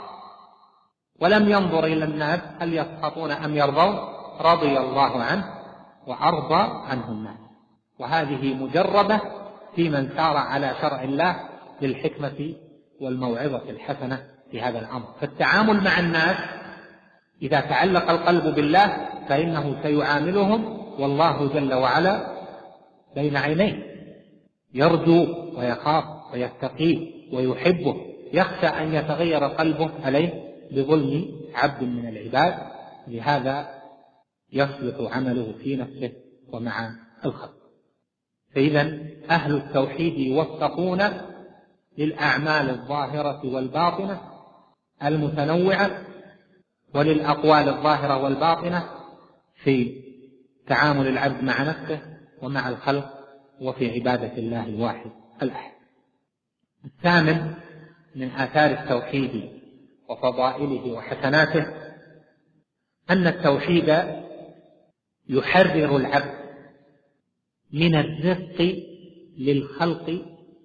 ولم ينظر إلى الناس هل يسخطون أم يرضون رضي الله عنه وأرضى عنه الناس. وهذه مجربة في من سار على شرع الله بالحكمة والموعظة الحسنة في هذا الأمر. فالتعامل مع الناس إذا تعلق القلب بالله فإنه سيعاملهم والله جل وعلا بين عينيه، يرجو ويخاف ويتقيه ويحبه، يخشى أن يتغير قلبه عليه بظلم عبد من العباد. لهذا يصلح عمله في نفسه ومع الخلق. فإذا أهل التوحيد يوفقون للأعمال الظاهرة والباطنة المتنوعة وللأقوال الظاهرة والباطنة في تعامل العبد مع نفسه ومع الخلق وفي عبادة الله الواحد الأحد. الثامن من آثار التوحيد وفضائله وحسناته أن التوحيد يحرر العبد من الرفق للخلق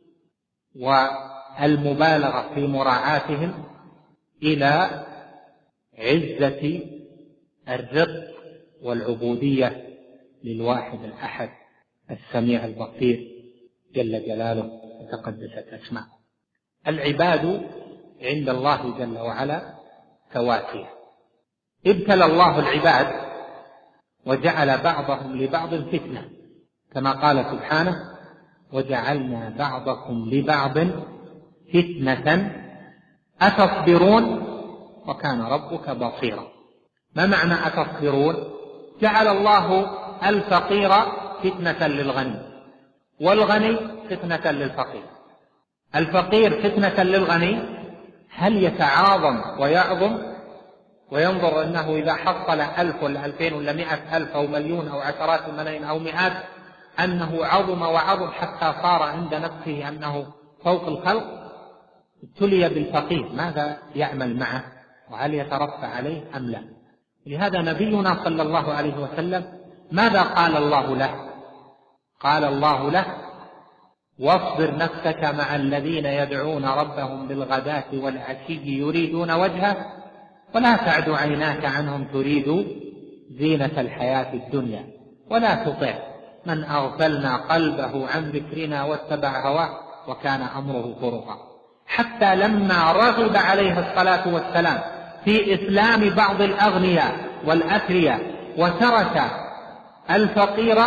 والمبالغة في مراعاتهم إلى عزة الرفق والعبودية للواحد الأحد السميع البصير جل جلاله وتقدست أسماؤه. العباد عند الله جل وعلا سواسية. ابتلى الله العباد وجعل بعضهم لبعض فتنة، كما قال سبحانه: وجعلنا بعضكم لبعض فتنة أتصبرون وكان ربك بصيرا. ما معنى أتصبرون؟ جعل الله الفقير فتنة للغني، والغني فتنة للفقير. الفقير فتنة للغني، هل يتعاظم ويعظم وينظر أنه إذا حصل 1000 ولا 2000 ولا 100,000 أو مليون أو عشرات الملايين أو مئات أنه عظم وعظم حتى صار عند نفسه أنه فوق الخلق؟ ابتلي بالفقير، ماذا يعمل معه؟ وهل يترفع عليه أم لا؟ لهذا نبينا صلى الله عليه وسلم ماذا قال الله له؟ قال الله له: واصبر نفسك مع الذين يدعون ربهم بالغداة والعشي يريدون وجهه ولا تعد عيناك عنهم تريد زينة الحياة الدنيا ولا تطع من أغفلنا قلبه عن ذكرنا واتبع هواه وكان أمره فرطا. حتى لما رغب عليه الصلاة والسلام في إسلام بعض الأغنياء والأثرياء وترك الفقير،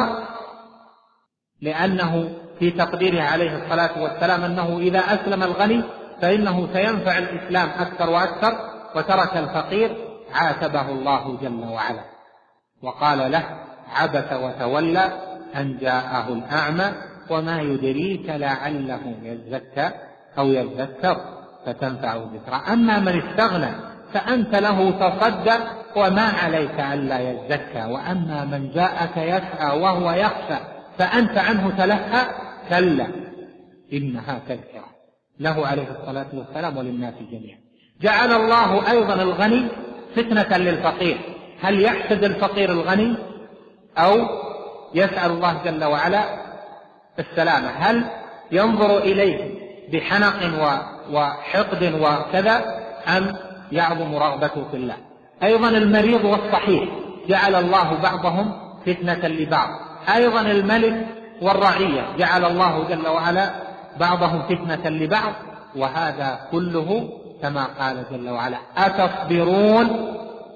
لأنه في تقديره عليه الصلاة والسلام أنه إذا أسلم الغني فإنه سينفع الإسلام أكثر وأكثر، وترك الفقير، عاتبه الله جل وعلا وقال له: عبس وتولى أن جاءه الأعمى وما يدريك لعله يزكى أو يذكر فتنفعه الذكرى. أما من استغنى فأنت له تصدى وما عليك ألا يزكى، وأما من جاءك يسعى وهو يخشى فأنت عنه تلهى كلا إنها تذكرة له عليه الصلاة والسلام وللناس جميعا. جعل الله أيضا الغني فتنة للفقير. هل يحسد الفقير الغني أو يسأل الله جل وعلا السلامة؟ هل ينظر إليه بحنق وحقد وكذا أم يعظم رغبته في الله؟ أيضا المريض والصحيح جعل الله بعضهم فتنة لبعض. أيضا الملك والرعية جعل الله جل وعلا بعضهم فتنة لبعض. وهذا كله كما قال جل وعلا: أتصبرون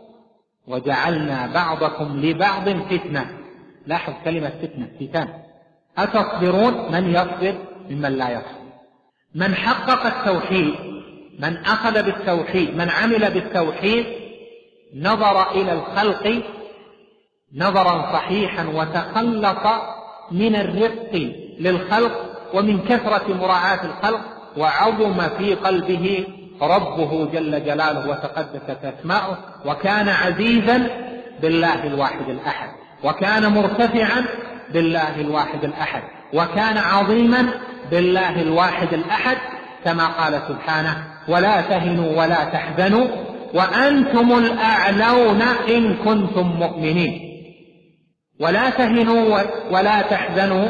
وجعلنا بعضكم لبعض فتنة. لاحظ كلمة فتنة، فتان. أتصبرون، من يصبر ممن لا يصبر. من حقق التوحيد، من أخذ بالتوحيد، من عمل بالتوحيد، نظر إلى الخلق نظرا صحيحا وتخلص من الرفق للخلق ومن كثرة مراعاة الخلق، وعظم في قلبه ربه جل جلاله وتقدست أسماؤه، وكان عزيزا بالله الواحد الأحد، وكان مرتفعا بالله الواحد الأحد، وكان عظيما بالله الواحد الأحد، كما قال سبحانه: ولا تهنوا ولا تحزنوا وأنتم الأعلون إن كنتم مؤمنين. ولا تهنوا ولا تحزنوا،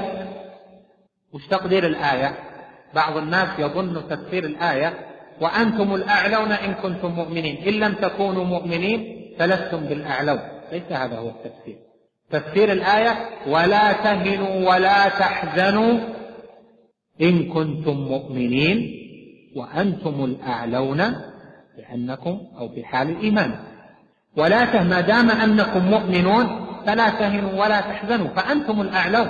وش تقدير الآية؟ بعض الناس يظن تفسير الآية وأنتم الأعلون إن كنتم مؤمنين، إن لم تكونوا مؤمنين فلستم بالأعلون. ليس هذا هو التفسير. تفسير الآية: ولا تهنوا ولا تحزنوا إن كنتم مؤمنين وأنتم الأعلون، لأنكم أو في حال الإيمان. ولا ما دام أنكم مؤمنون فلا تهنوا ولا تحزنوا فأنتم الأعلون.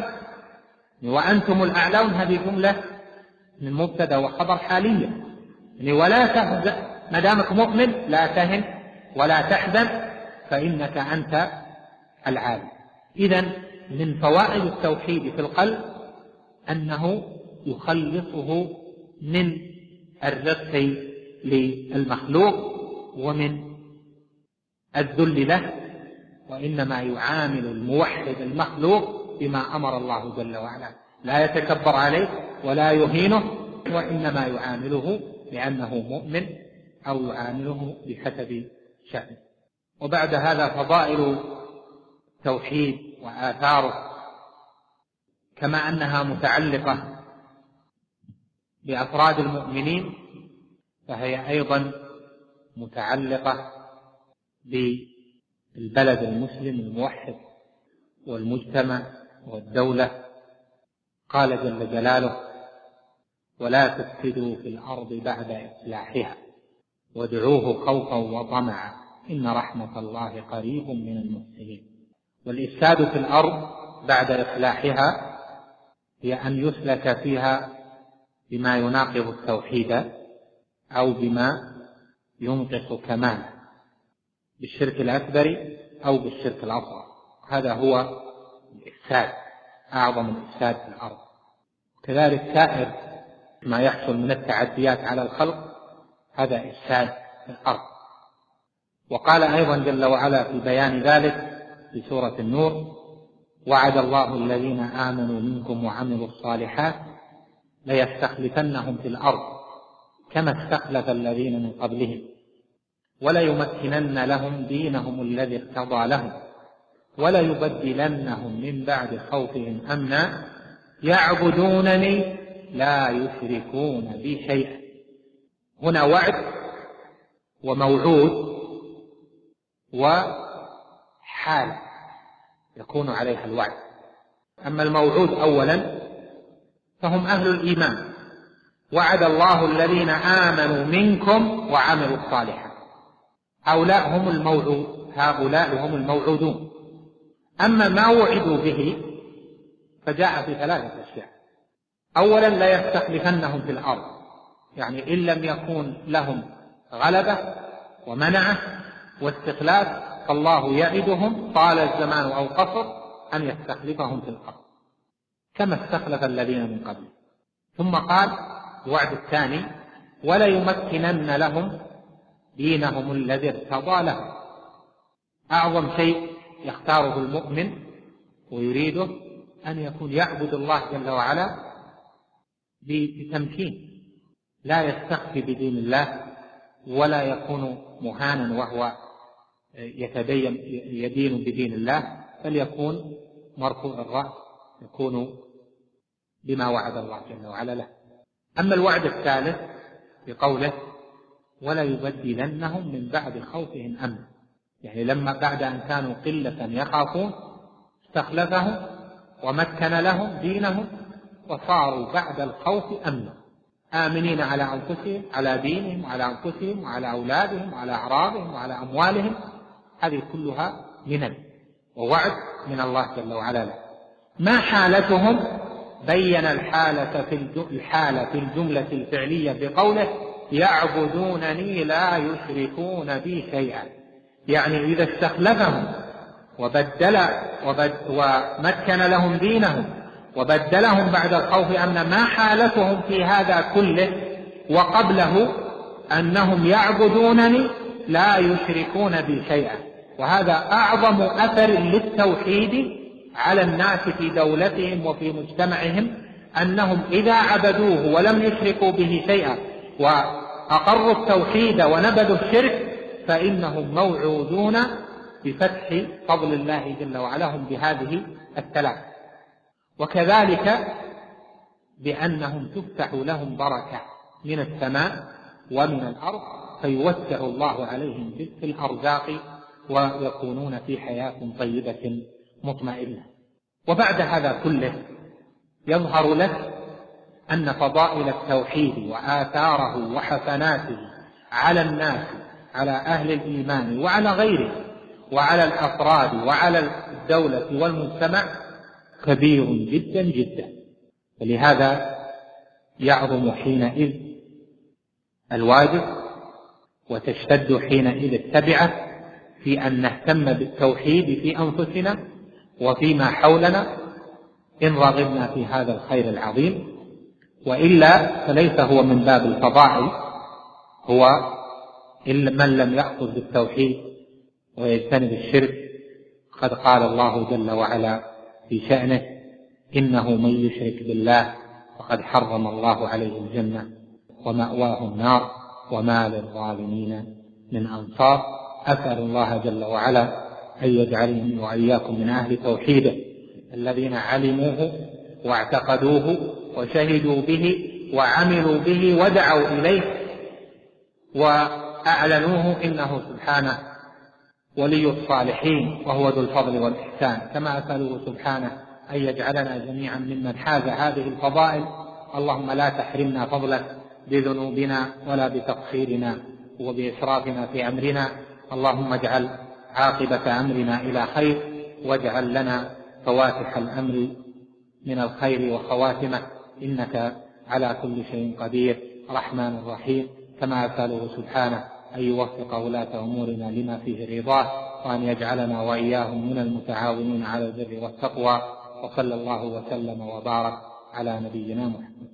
وأنتم الأعلون هذه جملة من مبتدأ وخبر حالية، يعني ولا تحزن، ما دامك مؤمن لا تهن ولا تحزن فإنك أنت العالم. إذن من فوائد التوحيد في القلب أنه يخلصه من الرق للمخلوق ومن الذل له، وإنما يعامل الموحد المخلوق بما أمر الله جل وعلا، لا يتكبر عليه ولا يهينه، وإنما يعامله لأنه مؤمن أو يعامله بحسب شأنه. وبعد هذا فضائل التوحيد وآثاره، كما أنها متعلقة بأفراد المؤمنين فهي أيضا متعلقة بالبلد المسلم الموحد والمجتمع والدولة. قال جل جلاله: ولا تفسدوا في الأرض بعد إصلاحها وادعوه خوفا وطمعا إن رحمة الله قريب من المحسنين. والإفساد في الأرض بعد إصلاحها هي أن يسلك فيها بما يناقض التوحيد أو بما ينقص كماله، بالشرك الأكبر أو بالشرك الأصغر. هذا هو الإفساد، أعظم الإفساد في الأرض. كذلك سائر ما يحصل من التعديات على الخلق هذا إفساد في الأرض. وقال أيضا جل وعلا في بيان ذلك في سورة النور: وعد الله الذين آمنوا منكم وعملوا الصالحات ليستخلفنهم في الأرض كما استخلف الذين من قبلهم وليمكنن لهم دينهم الذي ارتضى لهم وليبدلنهم من بعد خوفهم أمنا يعبدونني لا يشركون بي شيئا. هنا وعد وموعود وحال يكون عليها الوعد. أما الموعود أولا فهم أهل الإيمان: وعد الله الذين آمنوا منكم وعملوا الصالحات. هؤلاء هم الموعودون. أما ما وعدوا به فجاء في ثلاثة أشياء: أولا لا يستخلفنهم في الأرض، يعني إن لم يكون لهم غلبة ومنعة واستخلاف فالله يعدهم طال الزمان أو قصر أن يستخلفهم في الأرض كما استخلف الذين من قبل. ثم قال الوعد الثاني: وليمكنن لهم دينهم الذي ارتضى لهم. أعظم شيء يختاره المؤمن ويريده أن يكون يعبد الله جل وعلا بتمكين، لا يستخفي بدين الله ولا يكون مهانا وهو يدين بدين الله، بل يكون مرفوع الرأس، يكون بما وعد الله جل وعلا له. أما الوعد الثالث بقوله: ولا يبدلنهم من بعد خوفهم أمنا، يعني لما بعد أن كانوا قلة يخافون استخلفهم ومكن لهم دينهم وصاروا بعد الخوف أمنا، آمنين على أنفسهم، على دينهم، على أنفسهم وعلى أولادهم وعلى أعراضهم وعلى أموالهم. هذه كلها منن ووعد من الله جل وعلا له. ما حالتهم؟ بين الحالة في الجملة الفعلية بقوله: يعبدونني لا يشركون بي شيئا. يعني إذا استخلفهم ومكن لهم دينهم وبدلهم بعد الخوف أمنا، ما حالتهم في هذا كله وقبله؟ أنهم يعبدونني لا يشركون بي شيئا. وهذا أعظم أثر للتوحيد على الناس في دولتهم وفي مجتمعهم، أنهم إذا عبدوه ولم يشركوا به شيئا وأقروا التوحيد ونبذوا الشرك فإنهم موعودون بفتح فضل الله جل وعلا هم بهذه الثلاث. وكذلك بأنهم تفتح لهم بركة من السماء ومن الأرض فيوسع الله عليهم في الأرزاق ويكونون في حياة طيبة مطمئنة. وبعد هذا كله يظهر لك أن فضائل التوحيد وآثاره وحسناته على الناس، على أهل الإيمان وعلى غيره وعلى الأفراد وعلى الدولة والمجتمع كبير جدا جدا. ولهذا يعظم حينئذ الواجب وتشتد حينئذ التبعة في أن نهتم بالتوحيد في أنفسنا وفيما حولنا إن رغبنا في هذا الخير العظيم، وإلا فليس هو من باب الفضائل. هو من لم يأخذ بالتوحيد ويجتنب الشرك قد قال الله جل وعلا في شأنه: إنه من يشرك بالله فقد حرم الله عليه الجنة ومأواه النار وما للظالمين من أنصار. أسأل الله جل وعلا أن يجعلني وإياكم من أهل توحيده الذين علموه واعتقدوه وشهدوا به وعملوا به ودعوا إليه وأعلنوه، إنه سبحانه ولي الصالحين وهو ذو الفضل والإحسان. كما أسأله سبحانه أن يجعلنا جميعا ممن حاز هذه الفضائل. اللهم لا تحرمنا فضلك بذنوبنا ولا بتقصيرنا وبإسرافنا في أمرنا. اللهم اجعل عاقبة أمرنا إلى خير، واجعل لنا فواتح الأمر من الخير وخواتمه، إنك على كل شيء قدير رحمن رحيم. كما أسأله سبحانه أن يوفق ولاة أمورنا لما فيه رضاه، وأن يجعلنا وإياهم من المتعاونين على البر والتقوى. وصلى الله وسلم وبارك على نبينا محمد.